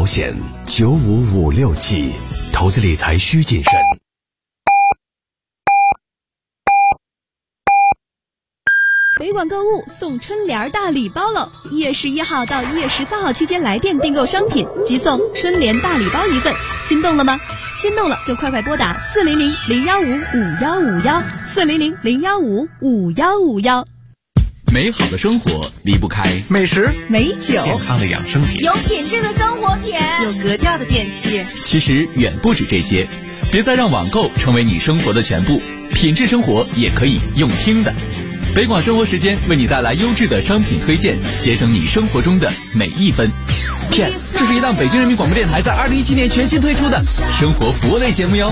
保险95567，投资理财需谨慎。 北广购物送春联大礼包喽！1月11号到1月14号期间来店订购商品即送春联大礼包1份，心动了吗？心动了就快拨打400-015-5151，400-015-5151。 美好的生活离不开美食、 美酒、 健康的养生品， 有品质的生活品， 有格调的电器。 其实远不止这些，别再让网购成为你生活的全部，品质生活也可以用听的。北广生活时间为你带来优质的商品推荐，节省你生活中的每一分。这是一档北京人民广播电台在2017年全新推出的生活服务类节目哟。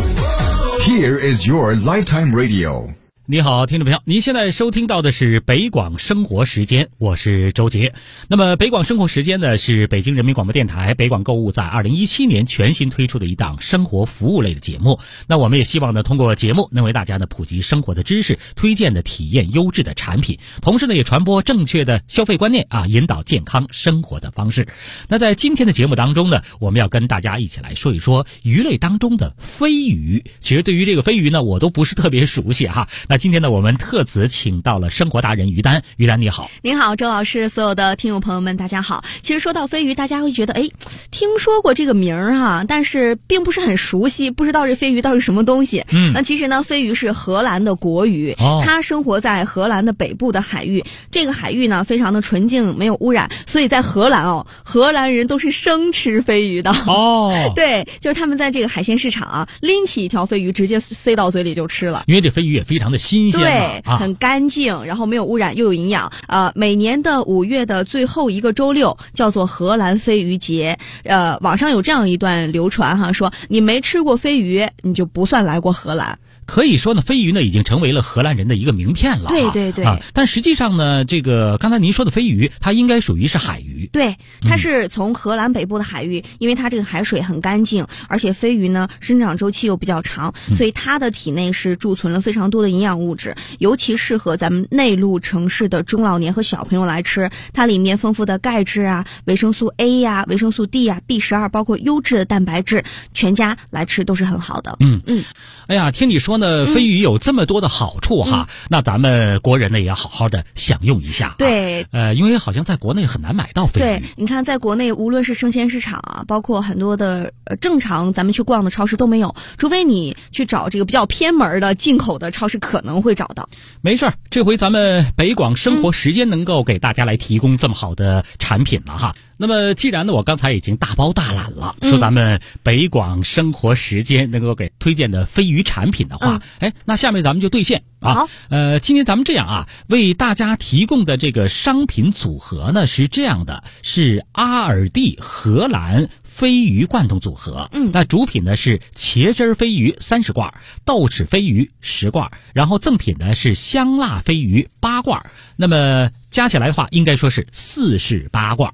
Here is your lifetime radio。 你好，听众朋友，您现在收听到的是北广生活时间，我是周杰。那么北广生活时间呢，是北京人民广播电台北广购物在2017年全新推出的一档生活服务类的节目。那我们也希望呢，通过节目能为大家呢普及生活的知识，推荐的体验优质的产品，同时呢也传播正确的消费观念啊，引导健康生活的方式。那在今天的节目当中呢，我们要跟大家一起来说一说鱼类当中的飞鱼。其实对于这个飞鱼呢，我都不是特别熟悉哈。那今天呢，我们特此请到了生活达人于丹。于丹你好。 您好，周老师，所有的听众朋友们大家好。其实说到飞鱼，大家会觉得听说过这个名儿哈，但是并不是很熟悉，不知道这飞鱼到底是什么东西。那其实呢，飞鱼是荷兰的国鱼，它生活在荷兰的北部的海域。这个海域呢非常的纯净，没有污染，所以在荷兰荷兰人都是生吃飞鱼的。对，就是他们在这个海鲜市场啊，拎起一条飞鱼直接塞到嘴里就吃了。 因为这飞鱼也非常的新鲜， 对，很干净，然后没有污染，又有营养。每年的5月的最后一个周六叫做荷兰飞鱼节。网上有这样一段流传哈，说你没吃过飞鱼，你就不算来过荷兰。 可以说呢，飞鱼呢已经成为了荷兰人的一个名片了。 对对对。 但实际上呢，这个刚才您说的飞鱼，它应该属于是海鱼。 对，它是从荷兰北部的海域，因为它这个海水很干净，而且飞鱼呢生长周期又比较长，所以它的体内是贮存了非常多的营养物质，尤其适合咱们内陆城市的中老年和小朋友来吃。它里面丰富的钙质啊、维生素 A 呀、维生素 D 呀、B12，包括优质的蛋白质，全家来吃都是很好的。 哎呀，听你说呢，飞鱼有这么多的好处哈，那咱们国人呢也要好好的享用一下。 对， 因为好像在国内很难买到飞鱼。 对，你看在国内无论是生鲜市场啊，包括很多的正常咱们去逛的超市都没有，除非你去找这个比较偏门的进口的超市可能会找到。 没事儿，这回咱们北广生活时间能够给大家来提供这么好的产品了哈。那么既然呢我刚才已经大包大揽了，说咱们北广生活时间能够给推荐的飞鱼产品的话，那下面咱们就兑现啊。 好， 今天咱们这样啊，为大家提供的这个商品组合呢是这样的，是阿尔蒂荷兰飞鱼罐头组合。那主品呢是茄汁飞鱼30罐，豆豉飞鱼10罐，然后赠品呢是香辣飞鱼8罐。那么加起来的话，应该说是48罐。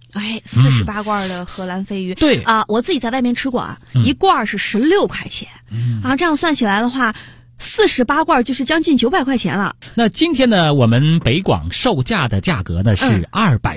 48罐的荷兰飞鱼。 对啊，我自己在外面吃过啊，一罐是16块钱。这样算起来的话，48罐就是将近900块钱了。 那今天呢，我们北广售价的价格呢是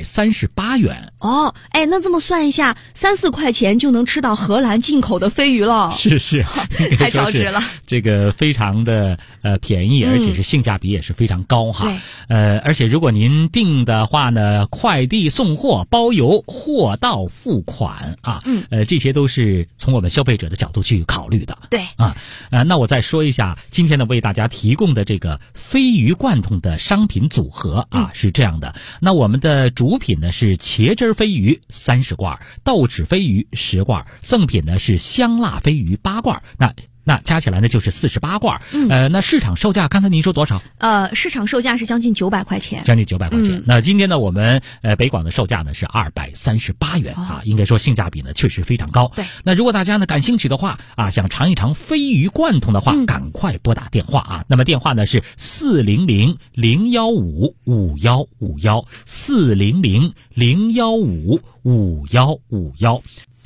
238元。 那这么算一下，3-4块钱就能吃到荷兰进口的飞鱼了。 是， 太超值了。 这个非常的便宜，而且是性价比也是非常高哈。而且如果您订的话呢，快递送货包邮，货到付款啊。这些都是从我们消费者的角度去考虑的。 对那我再说一下。今天呢，为大家提供的这个飞鱼罐头的商品组合啊，是这样的。那我们的主品呢是茄汁飞鱼30罐，豆豉飞鱼10罐，赠品呢是香辣飞鱼8罐。那加起来呢就是48罐。那市场售价刚才您说多少？ 市场售价是将近900块钱。 将近900块钱。那今天呢，我们北广的售价呢是238元啊，应该说性价比呢确实非常高。 对。 那如果大家呢感兴趣的话啊，想尝一尝飞鱼罐头的话，赶快拨打电话啊。那么电话呢是400-015-5151，400-015-5151。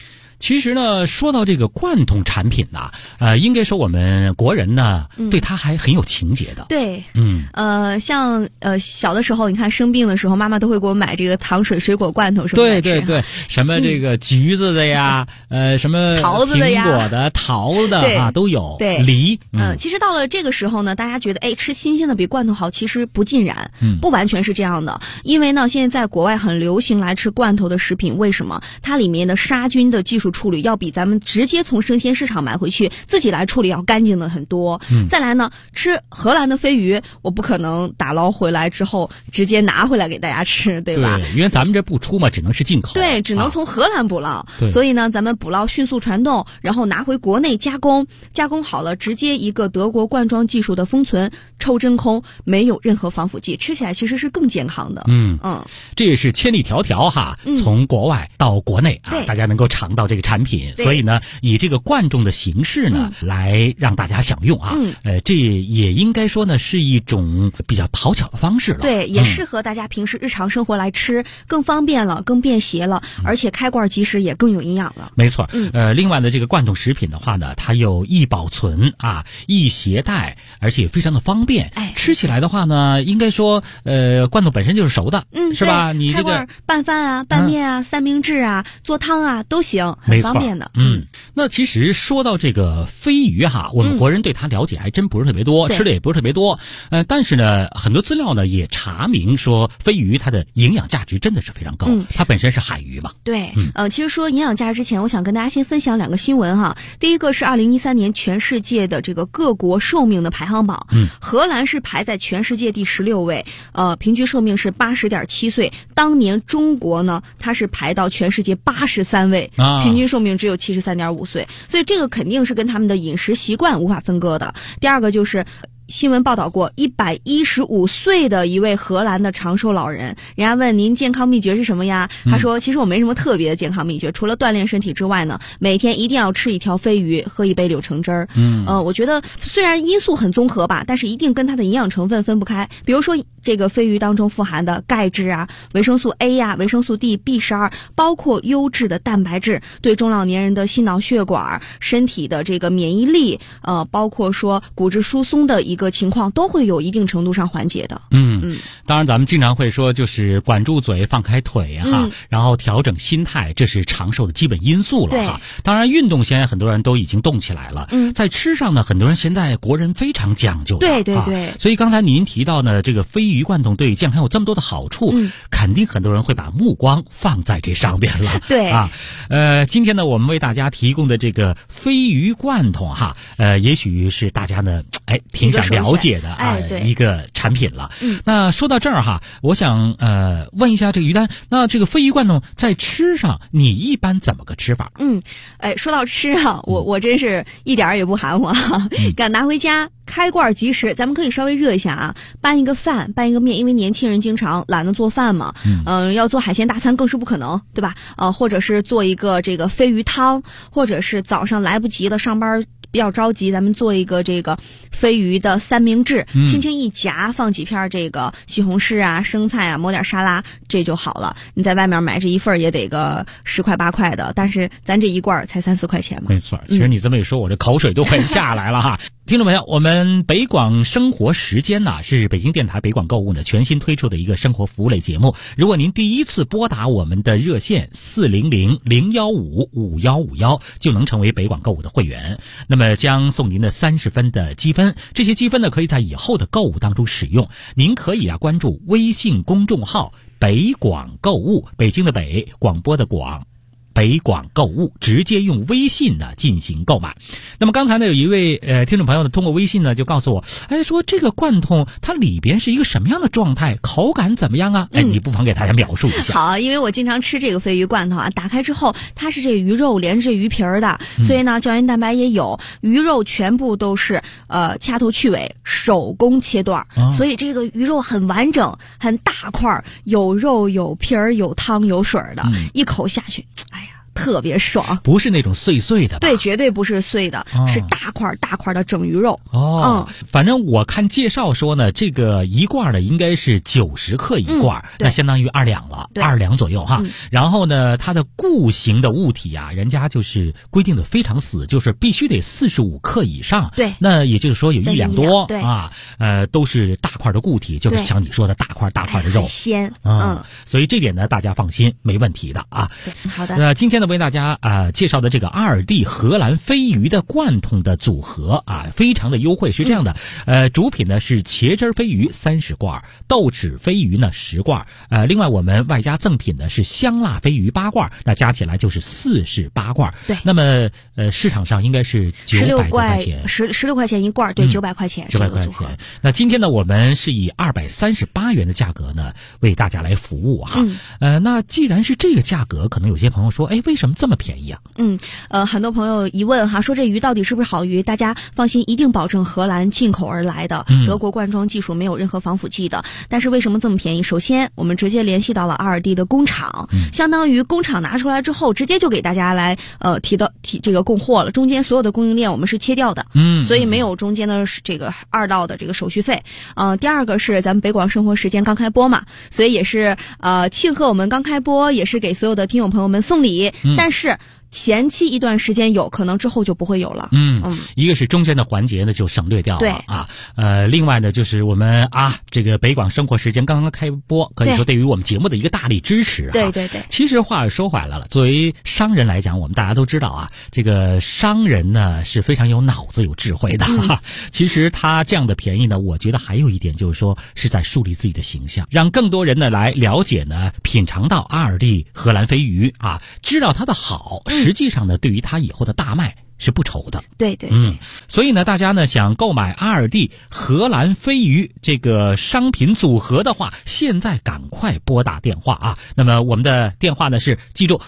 其实呢，说到这个罐头产品呢，应该说我们国人呢，对它还很有情节的。 对，像小的时候，你看生病的时候，妈妈都会给我买这个糖水、水果罐头什么的。 对，什么这个橘子的呀，什么桃子的呀， 苹果的、桃子的啊都有。 对， 梨。 其实到了这个时候呢，大家觉得吃新鲜的比罐头好，其实不尽然，不完全是这样的。因为呢，现在在国外很流行来吃罐头的食品，为什么？它里面的杀菌的技术处理要比咱们直接从生鲜市场买回去自己来处理要干净的很多。再来呢，吃荷兰的飞鱼，我不可能打捞回来之后直接拿回来给大家吃，对吧？ 对，因为咱们这不出嘛，只能是进口。 对，只能从荷兰捕捞。所以呢，咱们捕捞迅速传动，然后拿回国内加工好了，直接一个德国罐装技术的封存，抽真空，没有任何防腐剂，吃起来其实是更健康的。 这也是千里迢迢哈，从国外到国内啊，大家能够尝到这个产品，所以呢，以这个罐装的形式呢，来让大家享用啊。这也应该说呢，是一种比较讨巧的方式了。 对，也适合大家平时日常生活来吃，更方便了，更便携了，而且开罐即食也更有营养了。 没错。另外呢，这个罐头食品的话呢，它又易保存啊，易携带，而且非常的方便。吃起来的话呢，应该说罐头本身就是熟的，是吧？你这个拌饭啊、拌面啊、三明治啊、做汤啊都行，很方便的。 那其实说到这个飞鱼哈，我们国人对它了解还真不是特别多，吃的也不是特别多。但是呢，很多资料呢也查明说，飞鱼它的营养价值真的是非常高。它本身是海鱼嘛。 对，其实说营养价值之前，我想跟大家先分享2个新闻哈。第一个是2013年全世界的这个各国寿命的排行榜，荷兰是排在全世界第16位，平均寿命是80.7岁。当年中国呢，它是排到全世界83位，平均寿命只有73.5岁，所以这个肯定是跟他们的饮食习惯无法分割的。第二个就是新闻报道过115岁的一位荷兰的长寿老人，人家问您健康秘诀是什么呀？他说其实我没什么特别的健康秘诀，除了锻炼身体之外呢，每天一定要吃一条飞鱼，喝一杯柳橙汁儿。我觉得虽然因素很综合吧，但是一定跟它的营养成分分不开。比如说这个飞鱼当中富含的钙质啊、维生素 A 呀、维生素 D、B12，包括优质的蛋白质，对中老年人的心脑血管、身体的这个免疫力，包括说骨质疏松的一个情况都会有一定程度上缓解的。 当然咱们经常会说就是管住嘴放开腿哈，然后调整心态，这是长寿的基本因素了哈。当然运动现在很多人都已经动起来了。在吃上呢，很多人现在国人非常讲究的。对。所以刚才您提到呢，这个飞鱼罐头对健康有这么多的好处，肯定很多人会把目光放在这上边了。 对啊， 今天呢，我们为大家提供的这个飞鱼罐头哈，也许是大家呢挺想了解的一个产品了。那说到这儿哈，我想问一下这个于丹，那这个飞鱼罐头在吃上你一般怎么个吃法？ 说到吃啊，我真是一点也不含糊啊，敢拿回家开罐即食。咱们可以稍微热一下啊，拌一个饭，拌一个面，因为年轻人经常懒得做饭嘛，要做海鲜大餐更是不可能，对吧？或者是做一个这个飞鱼汤，或者是早上来不及了，上班比较着急，咱们做一个这个飞鱼的三明治，轻轻一夹，放几片这个西红柿啊、生菜啊，抹点沙拉，这就好了。你在外面买这一份也得个10块8块的，但是咱这一罐才3、4块钱嘛。 没错，其实你这么一说，我这口水都快下来了哈。听众朋友，我们北广生活时间呢，是北京电台北广购物呢全新推出的一个生活服务类节目。如果您第一次拨打我们的热线400-015-5151，就能成为北广购物的会员，那么将送您的30分的积分。这些积分呢，可以在以后的购物当中使用。您可以关注微信公众号北广购物，北京的北，广播的广，北广购物，直接用微信呢进行购买。那么刚才呢，有一位听众朋友呢，通过微信呢就告诉我，说这个罐头它里边是一个什么样的状态，口感怎么样啊？你不妨给大家描述一下。 好，因为我经常吃这个飞鱼罐头啊，打开之后它是这鱼肉连着这鱼皮儿的，所以呢胶原蛋白也有，鱼肉全部都是掐头去尾手工切段，所以这个鱼肉很完整，很大块，有肉有皮儿有汤有水的，一口下去， 特别爽。 不是那种碎碎的吧？ 对，绝对不是碎的，是大块大块的整鱼肉。 反正我看介绍说呢，这个一罐的应该是90克一罐，那相当于2两了，2两左右哈。然后呢，它的固形的物体啊，人家就是规定的非常死，就是必须得45克以上。 对， 那也就是说有1两多啊， 都是大块的固体，就是像你说的大块的肉， 很鲜。 所以这点呢，大家放心，没问题的啊。 对，好的。 那今天呢，为大家介绍的这个2D 荷兰飞鱼的罐头的组合啊，非常的优惠，是这样的，主品呢是茄汁飞鱼30罐，豆豉飞鱼呢10罐，另外我们外加赠品呢是香辣飞鱼8罐，那加起来就是48罐。 对， 那么市场上应该是900块钱 ，16块钱一罐，对，900块钱，900 块钱。那今天呢，我们是以238元的价格呢为大家来服务哈。那既然是这个价格，可能有些朋友说，哎，为什么这么便宜啊？ 很多朋友疑问哈，说这鱼到底是不是好鱼？大家放心，一定保证荷兰进口而来的，德国灌装技术，没有任何防腐剂的。但是为什么这么便宜？首先，我们直接联系到了2D 的工厂，相当于工厂拿出来之后，直接就给大家来提这个供货了。中间所有的供应链我们是切掉的，所以没有中间的这个2道的这个手续费。第二个是咱们北广生活时间刚开播嘛，所以也是庆贺我们刚开播，也是给所有的听友朋友们送礼，但是前期一段时间有可能，之后就不会有了。 一个是中间的环节呢就省略掉了啊。另外呢就是我们这个北广生活时间刚刚开播，可以说对于我们节目的一个大力支持。 对。 其实话说回来了，作为商人来讲，我们大家都知道啊，这个商人呢是非常有脑子、有智慧的。其实他这样的便宜呢，我觉得还有一点就是说是在树立自己的形象，让更多人呢来了解呢，品尝到2D 荷兰飞鱼啊，知道它的好。实际上呢，对于他以后的大卖是不愁的。 对。 所以呢，大家呢想购买2D 荷兰飞鱼这个商品组合的话，现在赶快拨打电话啊。那么我们的电话呢是记住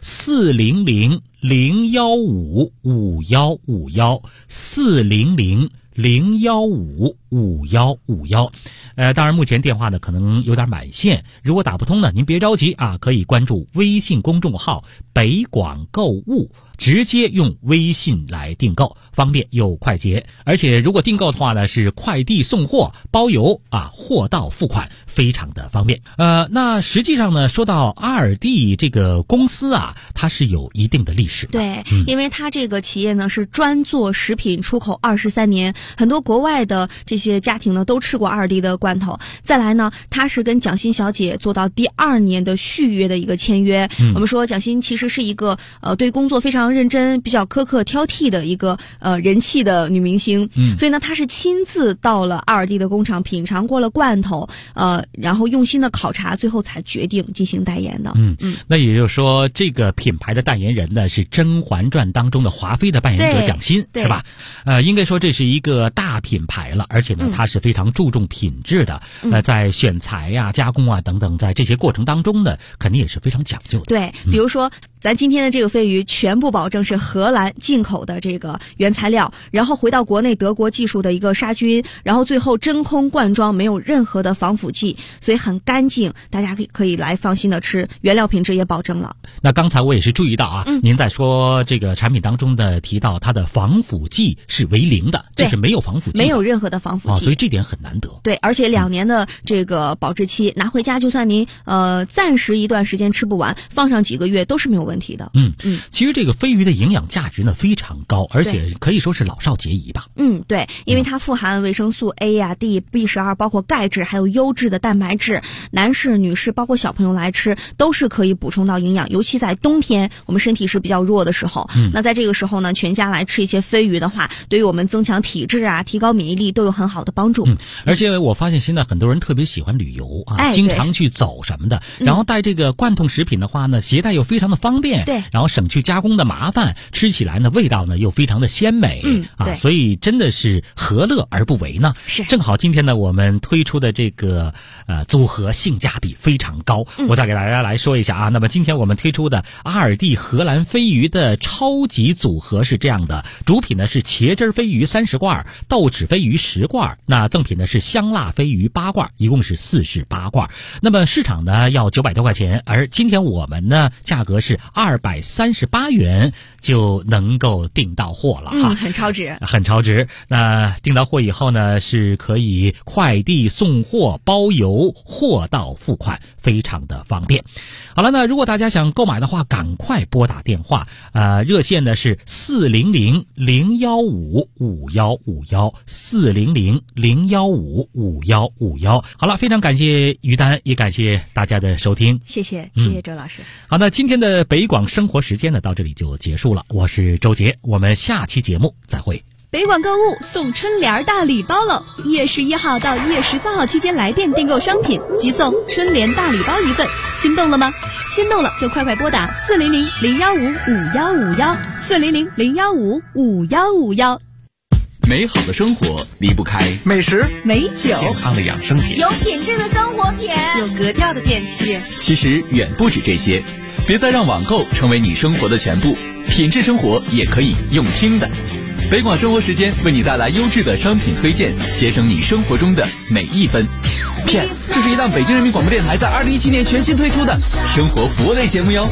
400-015-5151，400-015-5151。当然目前电话呢可能有点满线，如果打不通呢，您别着急啊，可以关注微信公众号北广购物，直接用微信来订购，方便又快捷。而且如果订购的话呢，是快递送货包邮啊，货到付款，非常的方便。那实际上呢，说到2D 这个公司啊，它是有一定的历史的。 对，因为它这个企业呢是专做食品出口23年，很多国外的这些家庭呢都吃过2D 的罐头。再来呢，它是跟蒋欣小姐做到第2年的续约的一个签约。我们说蒋欣其实是一个对工作非常认真、比较苛刻挑剔的一个人气的女明星。所以呢，她是亲自到了2D 的工厂品尝过了罐头，然后用心的考察，最后才决定进行代言的。 那也就是说，这个品牌的代言人呢是《甄嬛传》当中的华妃的扮演者蒋欣，是吧？应该说这是一个大品牌了，而且呢，它是非常注重品质的。在选材呀、加工啊等等，在这些过程当中呢，肯定也是非常讲究的。 对，比如说咱今天的这个飞鱼，全部保证是荷兰进口的这个原材料，然后回到国内德国技术的一个杀菌，然后最后真空灌装，没有任何的防腐剂，所以很干净，大家可以来放心的吃，原料品质也保证了。 那刚才我也是注意到啊，您在说这个产品当中的提到它的防腐剂是为0的，这是没有防腐剂， 没有任何的防腐剂， 所以这点很难得。 对，而且2年的这个保质期，拿回家就算您暂时一段时间吃不完，放上几个月都是没有问题的。 其实这个飞鱼的营养价值呢非常高，而且可以说是老少皆宜吧。 对，因为它富含维生素 A 呀、D、B12，包括钙质，还有优质的蛋白质，男士、女士，包括小朋友来吃都是可以补充到营养。尤其在冬天，我们身体是比较弱的时候，那在这个时候呢，全家来吃一些飞鱼的话，对于我们增强体质啊、提高免疫力都有很好的帮助。 而且我发现现在很多人特别喜欢旅游啊，经常去走什么的，然后带这个罐头食品的话呢，携带又非常的方便， 对， 然后省去加工的麻烦，吃起来呢味道呢又非常的鲜美，所以真的是何乐而不为呢？ 是， 正好今天呢我们推出的这个组合性价比非常高，我再给大家来说一下啊。那么今天我们推出的2D 荷兰飞鱼的超级组合是这样的，主品呢是茄汁飞鱼30罐，豆豉飞鱼10罐。 罐，那赠品呢是香辣飞鱼8罐，一共是48罐。那么市场呢要900多块钱，而今天我们呢价格是238元就能够订到货了哈， 很超值， 很超值。那订到货以后呢，是可以快递送货包邮，货到付款，非常的方便。好了，那如果大家想购买的话，赶快拨打电话，热线呢是400-015-5151，400-015-5151。好了，非常感谢于丹，也感谢大家的收听， 谢谢周老师。 好，那今天的北广生活时间呢到这里就结束了，我是周杰，我们下期节目再会。 北广购物送春联大礼包喽！1月11号到1月13号期间来电订购商品，即送春联大礼包1份，心动了吗？心动了就快拨打400-015-5151，400-015-5151。 美好的生活离不开美食、 美酒、 健康的养生品， 有品质的生活品，有格调的电器。 其实远不止这些，别再让网购成为你生活的全部，品质生活也可以用听的。北广生活时间为你带来优质的商品推荐，节省你生活中的每一分。PS， 这是一档北京人民广播电台在2017年全新推出的生活服务类节目哟。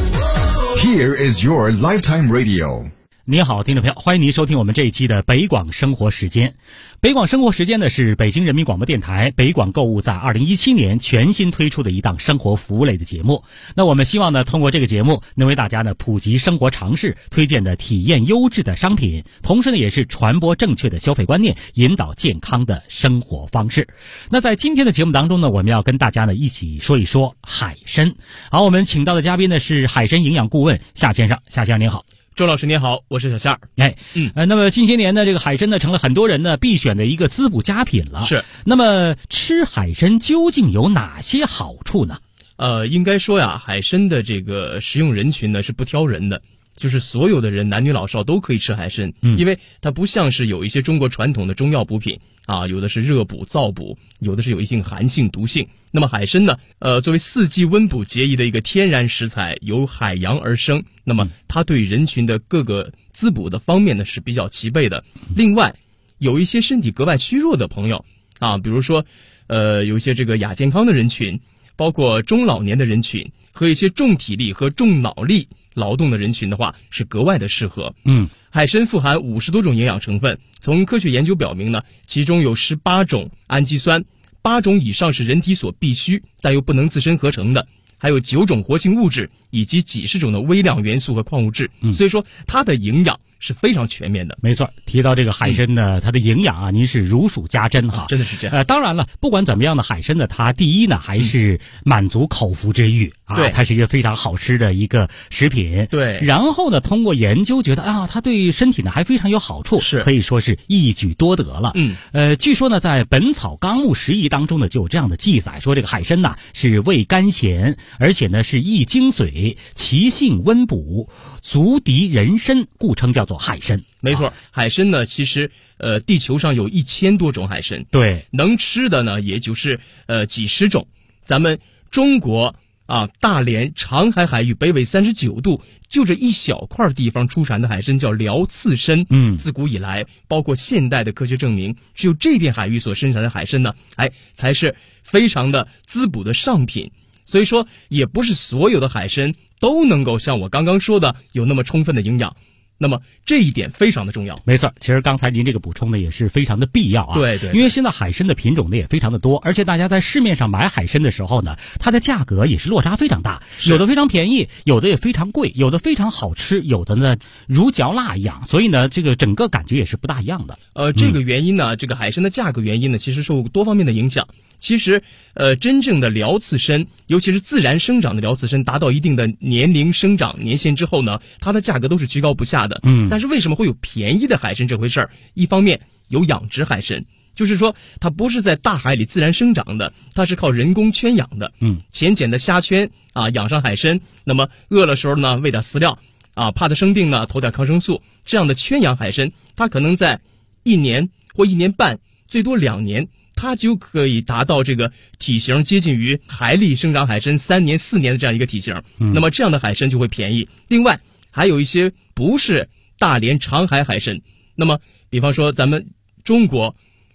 Here is your lifetime radio。 你好，听众朋友，欢迎您收听我们这一期的北广生活时间。北广生活时间呢是北京人民广播电台北广购物在2017年全新推出的一档生活服务类的节目。那我们希望呢通过这个节目能为大家呢普及生活常识，推荐的体验优质的商品，同时呢也是传播正确的消费观念，引导健康的生活方式。那在今天的节目当中呢，我们要跟大家呢一起说一说海参。好，我们请到的嘉宾呢是海参营养顾问夏先生。夏先生您好。 周老师您好，我是小夏。 那么近些年呢，这个海参呢成了很多人呢必选的一个滋补佳品了。 是。 那么吃海参究竟有哪些好处呢？ 应该说呀，海参的这个食用人群呢是不挑人的，就是所有的人，男女老少都可以吃海参。因为它不像是有一些中国传统的中药补品啊，有的是热补、燥补，有的是有一定寒性、毒性。那么海参呢，作为4季温补节宜的一个天然食材，由海洋而生，那么它对人群的各个滋补的方面呢是比较齐备的。另外，有一些身体格外虚弱的朋友啊，比如说有一些这个亚健康的人群，包括中老年的人群和一些重体力和重脑力劳动的人群的话，是格外的适合。海参富含50多种营养成分，从科学研究表明呢，其中有18种氨基酸，8种以上是人体所必需但又不能自身合成的，还有9种活性物质以及几十种的微量元素和矿物质。所以说它的营养是非常全面的。 没错，提到这个海参呢，它的营养啊，您是如数家珍哈， 真的是这样。 当然了，不管怎么样的海参呢，它第一呢还是满足口腹之欲啊， 对， 它是一个非常好吃的一个食品。 对， 然后呢，通过研究觉得啊，它对身体呢还非常有好处， 是可以说是一举多得了。据说呢，在《本草纲目拾遗》当中呢就有这样的记载，说这个海参呐是味甘咸，而且呢是益精髓，其性温补，足敌人参，故称叫做海参。 没错，海参呢，其实地球上有1000多种海参， 对， 能吃的呢也就是几十种。咱们中国啊，大连长海海域北纬39度，就这一小块地方出产的海参叫辽刺参。自古以来，包括现代的科学证明，只有这片海域所生产的海参呢，才是非常的滋补的上品。所以说，也不是所有的海参都能够像我刚刚说的有那么充分的营养。那么这一点非常的重要。 没错，其实刚才您这个补充呢也是非常的必要啊。 对， 因为现在海参的品种呢也非常的多，而且大家在市面上买海参的时候呢，它的价格也是落差非常大，有的非常便宜，有的也非常贵，有的非常好吃，有的呢如嚼蜡一样，所以呢这个整个感觉也是不大一样的。 这个原因呢，这个海参的价格原因呢，其实受多方面的影响。其实真正的辽刺参，尤其是自然生长的辽刺参，达到一定的年龄生长年限之后呢，它的价格都是居高不下的。但是为什么会有便宜的海参这回事儿？一方面有养殖海参，就是说它不是在大海里自然生长的，它是靠人工圈养的。浅浅的虾圈啊，养上海参，那么饿了时候呢喂点饲料啊，怕它生病呢投点抗生素，这样的圈养海参，它可能在1年或1年半，最多2年。它就可以达到这个体型接近于海里生长海参3年4年的这样一个体型。那么这样的海参就会便宜。另外还有一些不是大连长海海参，那么比方说咱们中国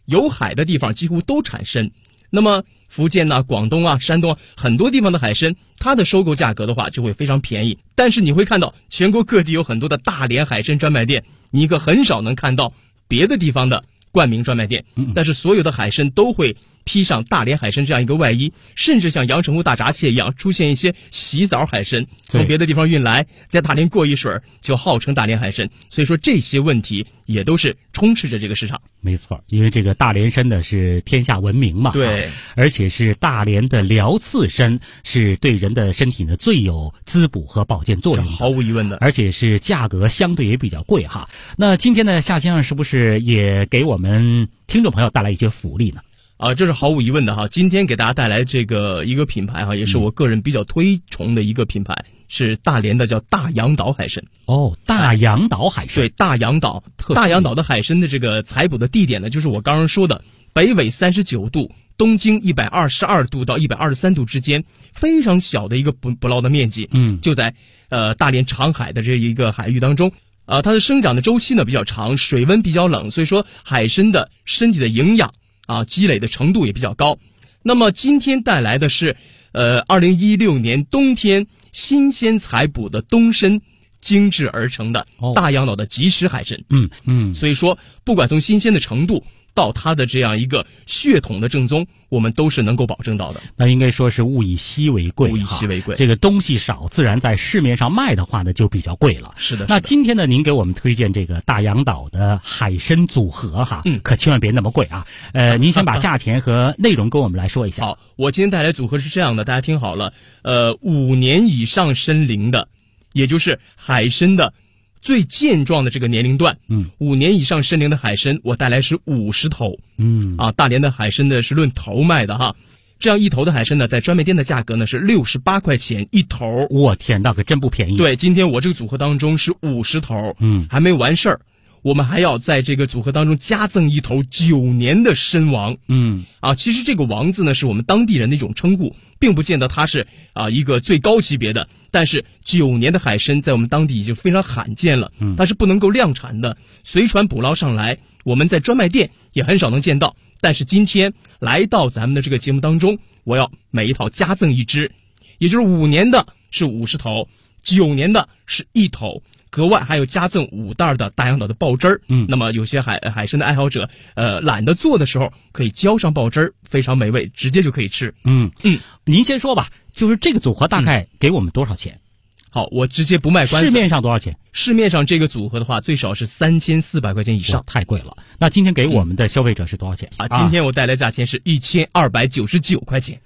有海的地方几乎都产参。那么福建呐、广东啊、山东啊，很多地方的海参，它的收购价格的话就会非常便宜。但是你会看到全国各地有很多的大连海参专卖店，你可很少能看到别的地方的冠名专卖店。但是所有的海参都会披上大连海参这样一个外衣，甚至像阳澄湖大闸蟹一样出现一些洗澡海参，从别的地方运来，在大连过一水就号称大连海参。所以说这些问题也都是充斥着这个市场。 没错，因为这个大连参呢是天下闻名嘛， 对， 而且是大连的辽刺参，是对人的身体呢最有滋补和保健作用的， 毫无疑问的， 而且是价格相对也比较贵哈。那今天呢，夏先生是不是也给我们听众朋友带来一些福利呢？ 这是毫无疑问的哈。今天给大家带来这个一个品牌哈，也是我个人比较推崇的一个品牌，是大连的叫大洋岛海参。 大洋岛海参。 对，大洋岛的海参的这个采捕的地点呢，就是我刚刚说的北纬39度，东经122度到123度之间，非常小的一个捕捞的面积。就在大连长海的这一个海域当中。它的生长的周期呢比较长，水温比较冷，所以说海参的身体的营养积累的程度也比较高。那么今天带来的是2016年冬天新鲜采捕的冬参精制而成的大洋岛的即食海参。所以说不管从新鲜的程度到它的这样一个血统的正宗，我们都是能够保证到的。 那应该说是物以稀为贵， 物以稀为贵。 这个东西少，自然在市面上卖的话呢就比较贵了。 是的。 那今天呢，您给我们推荐这个大洋岛的海参组合哈，可千万别那么贵啊。您先把价钱和内容跟我们来说一下。 好，我今天带来组合是这样的，大家听好了。5年以上参龄的，也就是海参的最健壮的这个年龄段，5年以上参龄的海参，我带来是50头。大连的海参呢是论头卖的哈，这样一头的海参呢，在专卖店的价格呢是68块钱一头。 我天，那可真不便宜。 对，今天我这个组合当中是50头，还没完事儿，我们还要在这个组合当中加赠一头9年的参王。其实这个王字呢是我们当地人的一种称呼，并不见得它是一个最高级别的，但是9年的海参在我们当地已经非常罕见了，它是不能够量产的，随船捕捞上来，我们在专卖店也很少能见到。但是今天来到咱们的这个节目当中，我要每一套加赠一只，也就是5年的是50头，9年的是1头，格外还有加赠5袋的大洋岛的爆汁儿。那么有些海参的爱好者懒得做的时候，可以浇上爆汁儿，非常美味，直接就可以吃。 您先说吧，就是这个组合大概给我们多少钱？ 好，我直接不卖关子。 市面上多少钱？ 市面上这个组合的话，最少是3400块钱以上， 太贵了。那今天给我们的消费者是多少钱？ 今天我带来价钱是1299块钱。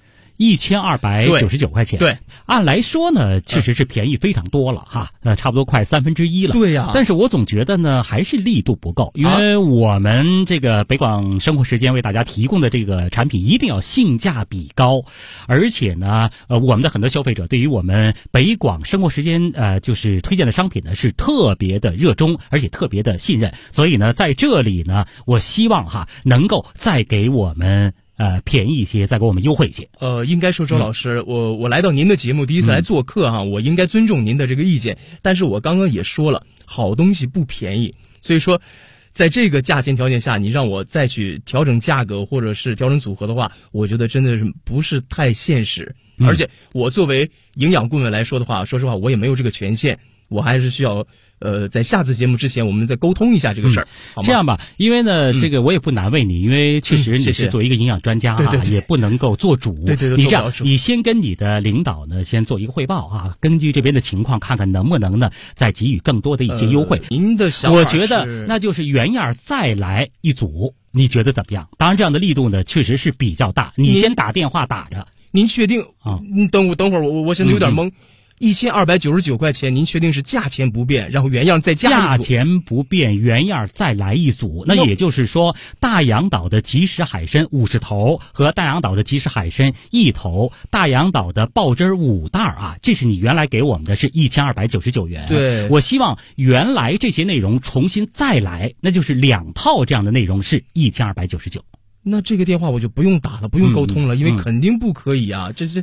1299块钱。 对， 按来说呢，确实是便宜非常多了哈，差不多快1/3了。 对呀。 但是我总觉得呢，还是力度不够，因为我们这个北广生活时间为大家提供的这个产品一定要性价比高，而且呢，我们的很多消费者对于我们北广生活时间就是推荐的商品呢是特别的热衷，而且特别的信任。所以呢，在这里呢，我希望能够再给我们便宜一些，再给我们优惠一些。 应该说周老师，我来到您的节目第一次来做客我应该尊重您的这个意见。但是我刚刚也说了，好东西不便宜，所以说在这个价钱条件下，你让我再去调整价格或者是调整组合的话，我觉得真的是不是太现实。而且我作为营养顾问来说的话，说实话我也没有这个权限，我还是需要在下次节目之前我们再沟通一下这个事儿。 这样吧，因为呢这个我也不难为你，因为确实你是作为一个营养专家也不能够做主。 对， 你这样，你先跟你的领导呢先做一个汇报根据这边的情况看看能不能呢再给予更多的一些优惠。 您的想法我觉得那就是原样再来一组，你觉得怎么样？当然这样的力度呢确实是比较大，你先打电话打着。 您确定等会儿我现在有点懵。1299块钱，您确定是价钱不变，然后原样再加一组？ 价钱不变，原样再来一组。那也就是说，大洋岛的即食海参50头和大洋岛的即食海参1头，大洋岛的爆汁5袋这是你原来给我们的是1299元。 对， 我希望原来这些内容重新再来，那就是2套这样的内容是1299。 那这个电话我就不用打了，不用沟通了，因为肯定不可以这是。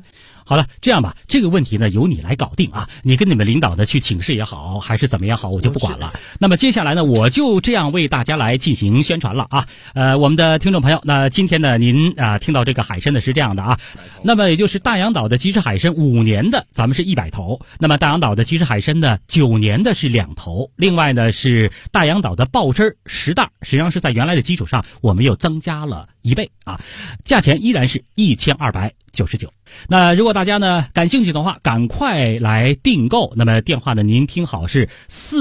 好了，这样吧，这个问题呢由你来搞定啊，你跟你们领导呢去请示也好，还是怎么也好，我就不管了。那么接下来呢，我就这样为大家来进行宣传了啊。我们的听众朋友，那今天呢您听到这个海参呢是这样的啊，那么也就是大洋岛的即食海参5年的咱们是100头，那么大洋岛的即食海参呢9年的是2头，另外呢是大洋岛的鲍汁10袋，实际上是在原来的基础上我们又增加了1倍啊，价钱依然是1299。那如果大家呢感兴趣的话，赶快来订购。那么电话呢您听好是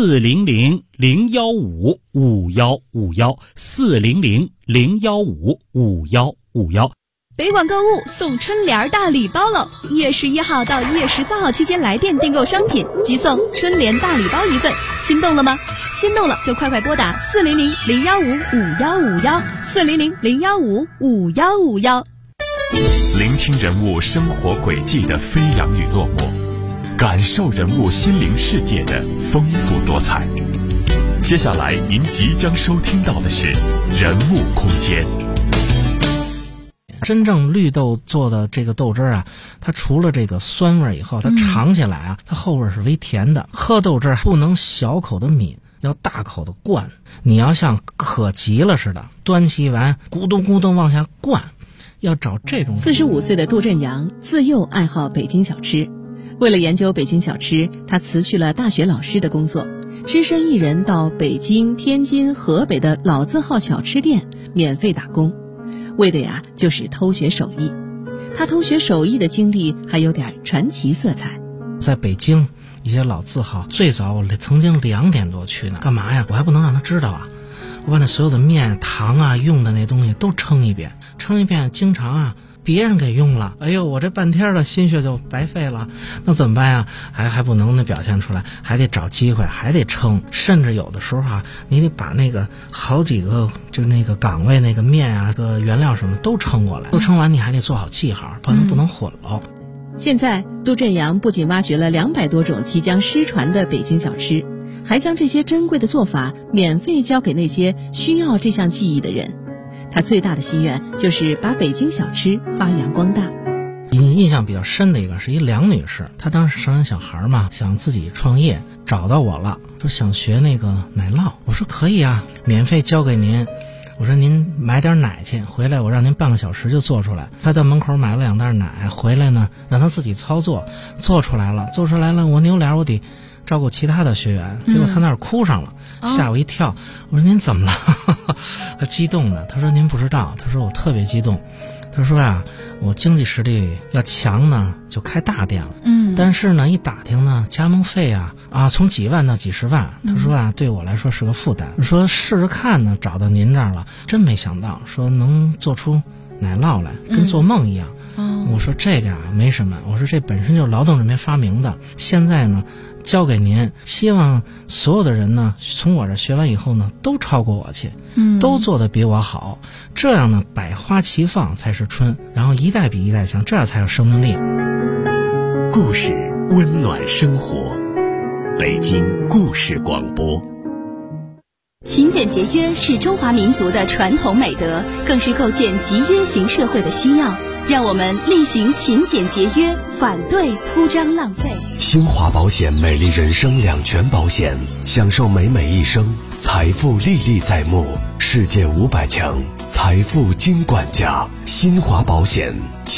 400-015-5151，400-015-5151。 北广购物送春联大礼包喽！1月11号到1月14号期间来电订购商品，即送春联大礼包1份。心动了吗？心动了就快快拨打400-015-5151，400-015-5151。 聆听人物生活轨迹的飞扬与落寞，感受人物心灵世界的丰富多彩。接下来您即将收听到的是人物空间。 真正绿豆做的这个豆汁啊，它除了这个酸味以后，它尝起来啊，它后味是微甜的。喝豆汁不能小口的抿，要大口的灌。你要像渴急了似的，端起一碗咕咚咕咚往下灌，要找这种。 45岁的杜振阳自幼爱好北京小吃，为了研究北京小吃，他辞去了大学老师的工作，只身一人到北京、天津、河北的老字号小吃店免费打工，为的呀就是偷学手艺。他偷学手艺的经历还有点传奇色彩。 在北京一些老字号，最早我曾经2点多去呢，干嘛呀？我还不能让他知道啊！我把那所有的面、糖啊、用的那东西都称一遍，经常啊别人给用了，哎呦，我这半天的心血就白费了，那怎么办呀？还不能表现出来，还得找机会，还得称，甚至有的时候啊，你得把那个好几个就那个岗位那个面啊、个原料什么都称过来，都称完你还得做好记号，不能混了。 现在杜振阳不仅挖掘了200多种即将失传的北京小吃，还将这些珍贵的做法免费交给那些需要这项技艺的人。他最大的心愿就是把北京小吃发扬光大。 印象比较深的一个是一梁女士，她当时生完小孩嘛，想自己创业，找到我了，说想学那个奶酪。我说可以啊，免费交给您。我说您买点奶去，回来我让您半个小时就做出来。他到门口买了2袋奶，回来呢让他自己操作，做出来了，我扭脸我得照顾其他的学员，结果他那儿哭上了，吓我一跳。我说您怎么了？他激动的，他说您不知道，他说我特别激动。他说啊，我经济实力要强呢，就开大店了。但是呢，一打听呢，加盟费啊，从几万到几十万。他说啊，对我来说是个负担。说试试看呢，找到您这儿了，真没想到，说能做出奶酪来，跟做梦一样。我说这个啊没什么，我说这本身就是劳动人民发明的，现在呢交给您，希望所有的人呢从我这学完以后呢都超过我去，都做得比我好，这样呢百花齐放才是春，然后一代比一代强，这样才有生命力。 故事温暖生活，北京故事广播。 勤俭节约是中华民族的传统美德，更是构建集约型社会的需要。让我们力行勤俭节约，反对铺张浪费。 新华保险美丽人生2全保险，享受美美一生，财富历历在目，世界500强，财富金管家。新华保险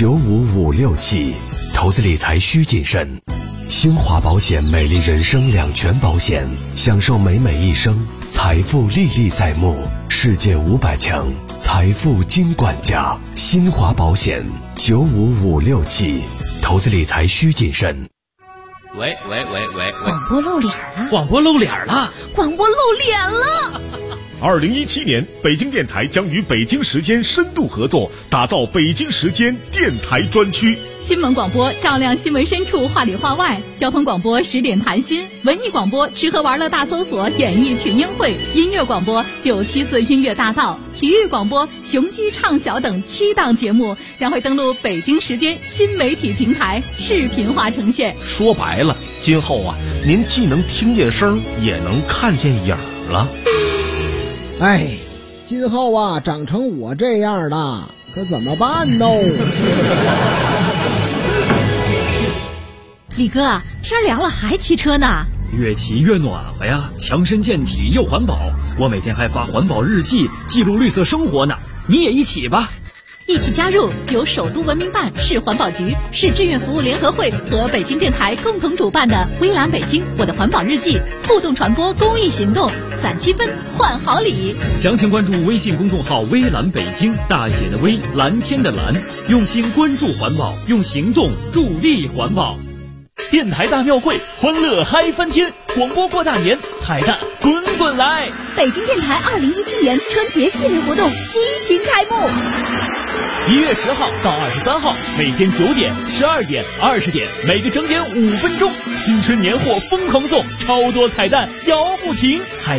95567，投资理财需谨慎。新华保险美丽人生2全保险，享受美美一生，财富历历在目，世界500强，财富金管家。新华保险95567，投资理财需谨慎。 喂， 广播露脸了！ 广播露脸了 ！2017年，北京电台将与北京时间深度合作，打造北京时间电台专区。 新闻广播照亮新闻深处，话里话外；交通广播10点谈心；文艺广播吃喝玩乐大搜索，演艺群英会；音乐广播974音乐大道；体育广播雄鸡畅晓等7档节目将会登陆北京时间新媒体平台，视频化呈现。 说白了，今后啊，您既能听见声，也能看见影了。 哎，今后啊，长成我这样的，可怎么办呢？ 李哥，天凉了还骑车呢？ 越骑越暖和呀，强身健体又环保。我每天还发环保日记，记录绿色生活呢。你也一起吧。 一起加入由首都文明办、市环保局、市志愿服务联合会和北京电台共同主办的微蓝北京我的环保日记互动传播公益行动，攒积分换好礼。 详情关注微信公众号微蓝北京，大写的微，蓝天的蓝，用心关注环保，用行动助力环保。 电台大庙会，欢乐嗨翻天！广播过大年，彩蛋滚滚来！ 北京电台2017年春节系列活动激情开幕。 1月10号到23号，每天9点、12点、20点，每个整点5分钟，新春年货疯狂送，超多彩蛋摇不停，还